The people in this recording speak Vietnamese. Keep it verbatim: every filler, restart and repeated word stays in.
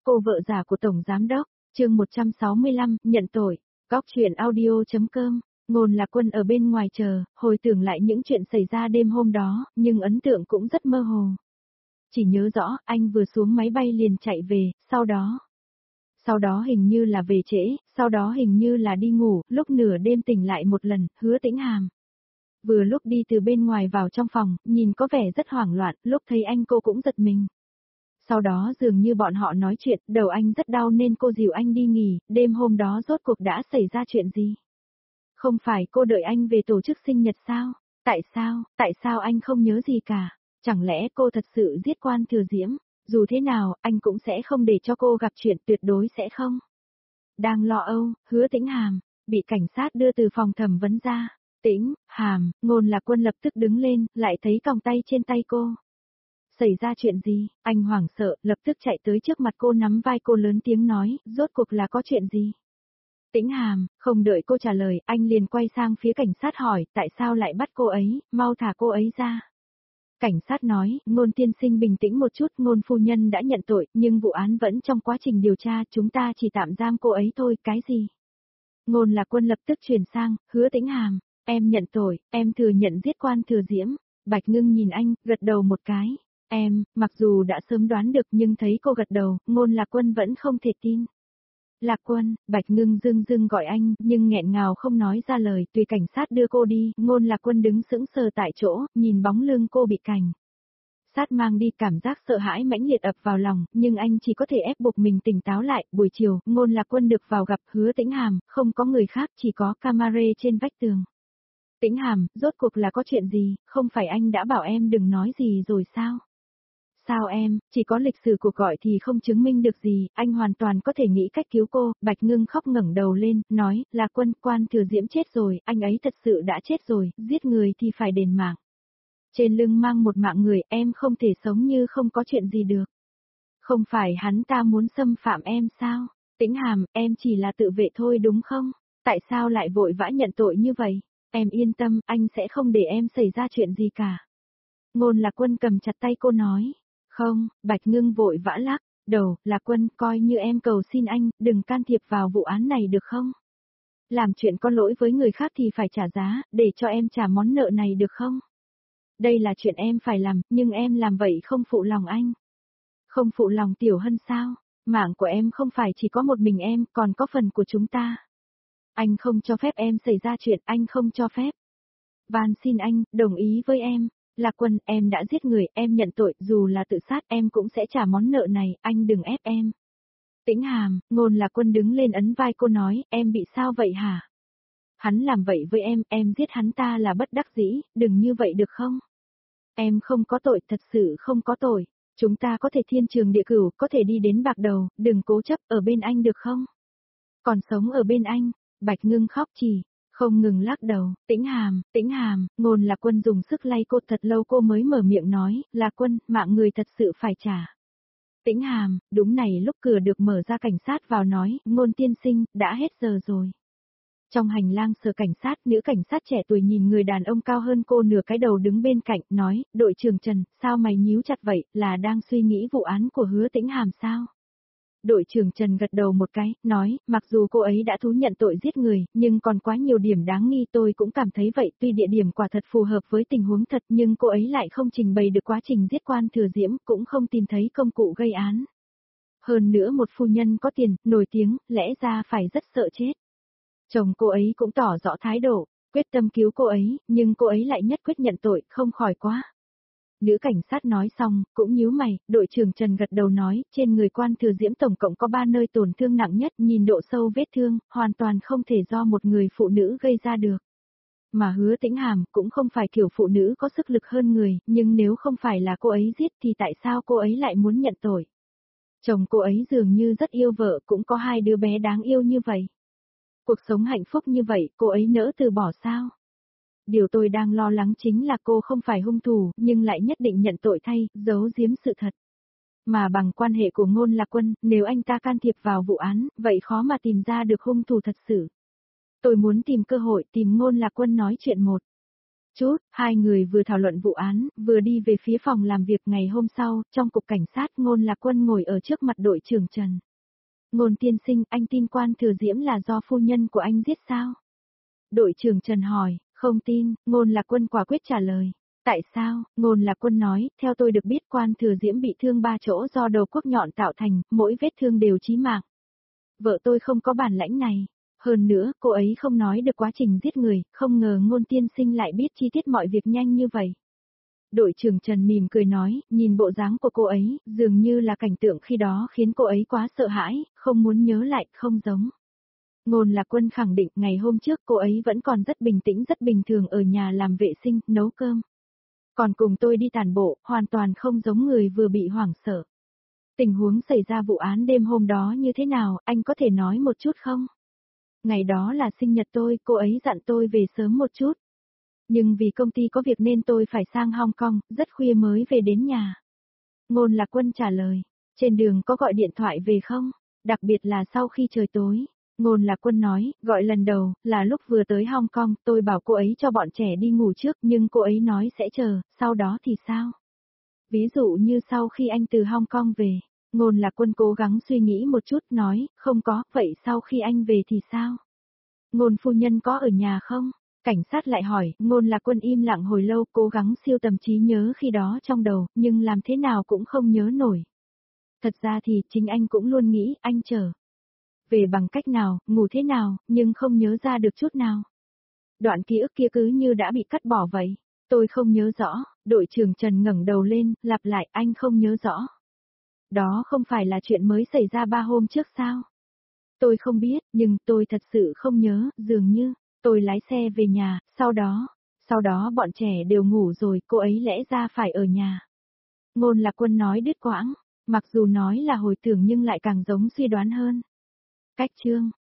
cô vợ già của Tổng Giám Đốc, chương một trăm sáu mươi lăm, nhận tội, góc truyện audio.com, Ngôn Lạc Quân ở bên ngoài chờ, hồi tưởng lại những chuyện xảy ra đêm hôm đó, nhưng ấn tượng cũng rất mơ hồ. Chỉ nhớ rõ, anh vừa xuống máy bay liền chạy về, sau đó... Sau đó hình như là về trễ, sau đó hình như là đi ngủ, lúc nửa đêm tỉnh lại một lần, Hứa Tĩnh Hàm. Vừa lúc đi từ bên ngoài vào trong phòng, nhìn có vẻ rất hoảng loạn, lúc thấy anh cô cũng giật mình. Sau đó dường như bọn họ nói chuyện, đầu anh rất đau nên cô dìu anh đi nghỉ, đêm hôm đó rốt cuộc đã xảy ra chuyện gì? Không phải cô đợi anh về tổ chức sinh nhật sao? Tại sao, tại sao anh không nhớ gì cả? Chẳng lẽ cô thật sự giết Quan Thừa Diễm? Dù thế nào, anh cũng sẽ không để cho cô gặp chuyện, tuyệt đối sẽ không. Đang lo âu, Hứa Tĩnh Hàm, bị cảnh sát đưa từ phòng thẩm vấn ra. Tĩnh, Hàm, Ngôn Lạc Quân lập tức đứng lên, lại thấy còng tay trên tay cô. Xảy ra chuyện gì? Anh hoảng sợ, lập tức chạy tới trước mặt cô nắm vai cô lớn tiếng nói, rốt cuộc là có chuyện gì? Tĩnh Hàm, không đợi cô trả lời, anh liền quay sang phía cảnh sát hỏi, tại sao lại bắt cô ấy, mau thả cô ấy ra. Cảnh sát nói, Ngôn tiên sinh bình tĩnh một chút, Ngôn phu nhân đã nhận tội, nhưng vụ án vẫn trong quá trình điều tra, chúng ta chỉ tạm giam cô ấy thôi, cái gì? Ngôn Lạc Quân lập tức chuyển sang, Hứa Tĩnh Hàm, em nhận tội, em thừa nhận giết Quan Thừa Diễm. Bạch Ngưng nhìn anh, gật đầu một cái. Em, mặc dù đã sớm đoán được nhưng thấy cô gật đầu, Ngôn Lạc Quân vẫn không thể tin. Lạc Quân, Bạch Ngưng dưng dưng gọi anh, nhưng nghẹn ngào không nói ra lời, tùy cảnh sát đưa cô đi, Ngôn Lạc Quân đứng sững sờ tại chỗ, nhìn bóng lưng cô bị cảnh sát mang đi, cảm giác sợ hãi mãnh liệt ập vào lòng, nhưng anh chỉ có thể ép buộc mình tỉnh táo lại. Buổi chiều, Ngôn Lạc Quân được vào gặp Hứa Tĩnh Hàm, không có người khác, chỉ có camera trên vách tường. Tĩnh Hàm, rốt cuộc là có chuyện gì, không phải anh đã bảo em đừng nói gì rồi sao? Sao em, chỉ có lịch sử cuộc gọi thì không chứng minh được gì, anh hoàn toàn có thể nghĩ cách cứu cô. Bạch Ngưng khóc ngẩng đầu lên, nói, là Quân, Quan Thừa Diễm chết rồi, anh ấy thật sự đã chết rồi, giết người thì phải đền mạng. Trên lưng mang một mạng người, em không thể sống như không có chuyện gì được. Không phải hắn ta muốn xâm phạm em sao? Tĩnh Hàm, em chỉ là tự vệ thôi đúng không? Tại sao lại vội vã nhận tội như vậy? Em yên tâm, anh sẽ không để em xảy ra chuyện gì cả. Ngôn Lạc Quân cầm chặt tay cô nói. Không, Bạch Ngưng vội vã lắc đầu, Lạc Quân, coi như em cầu xin anh, đừng can thiệp vào vụ án này được không? Làm chuyện có lỗi với người khác thì phải trả giá, để cho em trả món nợ này được không? Đây là chuyện em phải làm, nhưng em làm vậy không phụ lòng anh. Không phụ lòng Tiểu Hân sao? Mạng của em không phải chỉ có một mình em, còn có phần của chúng ta. Anh không cho phép em xảy ra chuyện, anh không cho phép. Van xin anh, đồng ý với em. Lạc Quân, em đã giết người, em nhận tội, dù là tự sát em cũng sẽ trả món nợ này, anh đừng ép em. Tĩnh Hàm, Ngôn Lạc Quân đứng lên ấn vai cô nói, em bị sao vậy hả? Hắn làm vậy với em, em giết hắn ta là bất đắc dĩ, đừng như vậy được không? Em không có tội, thật sự không có tội. Chúng ta có thể thiên trường địa cửu, có thể đi đến bạc đầu, đừng cố chấp ở bên anh được không? Còn sống ở bên anh, Bạch Ngưng khóc chỉ. Không ngừng lắc đầu, Tĩnh Hàm, Tĩnh Hàm, Ngôn Lạc Quân dùng sức lay cô thật lâu cô mới mở miệng nói, Lạc Quân, mạng người thật sự phải trả. Tĩnh Hàm, đúng này lúc cửa được mở ra cảnh sát vào nói, Ngôn tiên sinh, đã hết giờ rồi. Trong hành lang sở cảnh sát, nữ cảnh sát trẻ tuổi nhìn người đàn ông cao hơn cô nửa cái đầu đứng bên cạnh, nói, đội trưởng Trần, sao mày nhíu chặt vậy, là đang suy nghĩ vụ án của Hứa Tĩnh Hàm sao? Đội trưởng Trần gật đầu một cái, nói, mặc dù cô ấy đã thú nhận tội giết người, nhưng còn quá nhiều điểm đáng nghi tôi cũng cảm thấy vậy, tuy địa điểm quả thật phù hợp với tình huống thật nhưng cô ấy lại không trình bày được quá trình giết Quan Thừa Diễm, cũng không tìm thấy công cụ gây án. Hơn nữa một phu nhân có tiền, nổi tiếng, lẽ ra phải rất sợ chết. Chồng cô ấy cũng tỏ rõ thái độ, quyết tâm cứu cô ấy, nhưng cô ấy lại nhất quyết nhận tội, không khỏi quá. Nữ cảnh sát nói xong, cũng nhíu mày, đội trưởng Trần gật đầu nói, trên người Quan Thừa Diễm tổng cộng có ba nơi tổn thương nặng nhất, nhìn độ sâu vết thương, hoàn toàn không thể do một người phụ nữ gây ra được. Mà Hứa Tĩnh Hàm cũng không phải kiểu phụ nữ có sức lực hơn người, nhưng nếu không phải là cô ấy giết thì tại sao cô ấy lại muốn nhận tội? Chồng cô ấy dường như rất yêu vợ, cũng có hai đứa bé đáng yêu như vậy. Cuộc sống hạnh phúc như vậy, cô ấy nỡ từ bỏ sao? Điều tôi đang lo lắng chính là cô không phải hung thủ, nhưng lại nhất định nhận tội thay, giấu giếm sự thật. Mà bằng quan hệ của Ngôn Lạc Quân, nếu anh ta can thiệp vào vụ án, vậy khó mà tìm ra được hung thủ thật sự. Tôi muốn tìm cơ hội tìm Ngôn Lạc Quân nói chuyện một. chút, hai người vừa thảo luận vụ án, vừa đi về phía phòng làm việc. Ngày hôm sau, trong cục cảnh sát, Ngôn Lạc Quân ngồi ở trước mặt đội trưởng Trần. Ngôn tiên sinh, anh tin Quan Thừa Diễm là do phu nhân của anh giết sao? Đội trưởng Trần hỏi. Không tin, Ngôn Lạc Quân quả quyết trả lời. Tại sao? Ngôn Lạc Quân nói, theo tôi được biết Quan Thừa Diễm bị thương ba chỗ do đầu cuốc nhọn tạo thành, mỗi vết thương đều chí mạng. Vợ tôi không có bản lãnh này. Hơn nữa, cô ấy không nói được quá trình giết người, không ngờ Ngôn tiên sinh lại biết chi tiết mọi việc nhanh như vậy. Đội trưởng Trần mỉm cười nói, nhìn bộ dáng của cô ấy, dường như là cảnh tượng khi đó khiến cô ấy quá sợ hãi, không muốn nhớ lại, không giống. Ngôn Lạc Quân khẳng định ngày hôm trước cô ấy vẫn còn rất bình tĩnh rất bình thường ở nhà làm vệ sinh, nấu cơm. Còn cùng tôi đi tản bộ, hoàn toàn không giống người vừa bị hoảng sợ. Tình huống xảy ra vụ án đêm hôm đó như thế nào, anh có thể nói một chút không? Ngày đó là sinh nhật tôi, cô ấy dặn tôi về sớm một chút. Nhưng vì công ty có việc nên tôi phải sang Hong Kong, rất khuya mới về đến nhà. Ngôn Lạc Quân trả lời, trên đường có gọi điện thoại về không? Đặc biệt là sau khi trời tối. Ngôn Lạc Quân nói, gọi lần đầu, là lúc vừa tới Hong Kong, tôi bảo cô ấy cho bọn trẻ đi ngủ trước nhưng cô ấy nói sẽ chờ, sau đó thì sao? Ví dụ như sau khi anh từ Hong Kong về, Ngôn Lạc Quân cố gắng suy nghĩ một chút nói, không có, vậy sau khi anh về thì sao? Ngôn phu nhân có ở nhà không? Cảnh sát lại hỏi, Ngôn Lạc Quân im lặng hồi lâu cố gắng siêu tầm trí nhớ khi đó trong đầu, nhưng làm thế nào cũng không nhớ nổi. Thật ra thì chính anh cũng luôn nghĩ anh chờ. Về bằng cách nào, ngủ thế nào, nhưng không nhớ ra được chút nào. Đoạn ký ức kia cứ như đã bị cắt bỏ vậy. Tôi không nhớ rõ, đội trưởng Trần ngẩng đầu lên, lặp lại anh không nhớ rõ. Đó không phải là chuyện mới xảy ra ba hôm trước sao? Tôi không biết, nhưng tôi thật sự không nhớ, dường như, tôi lái xe về nhà, sau đó, sau đó bọn trẻ đều ngủ rồi, cô ấy lẽ ra phải ở nhà. Ngôn Lạc Quân nói đứt quãng, mặc dù nói là hồi tưởng nhưng lại càng giống suy đoán hơn. Cách chương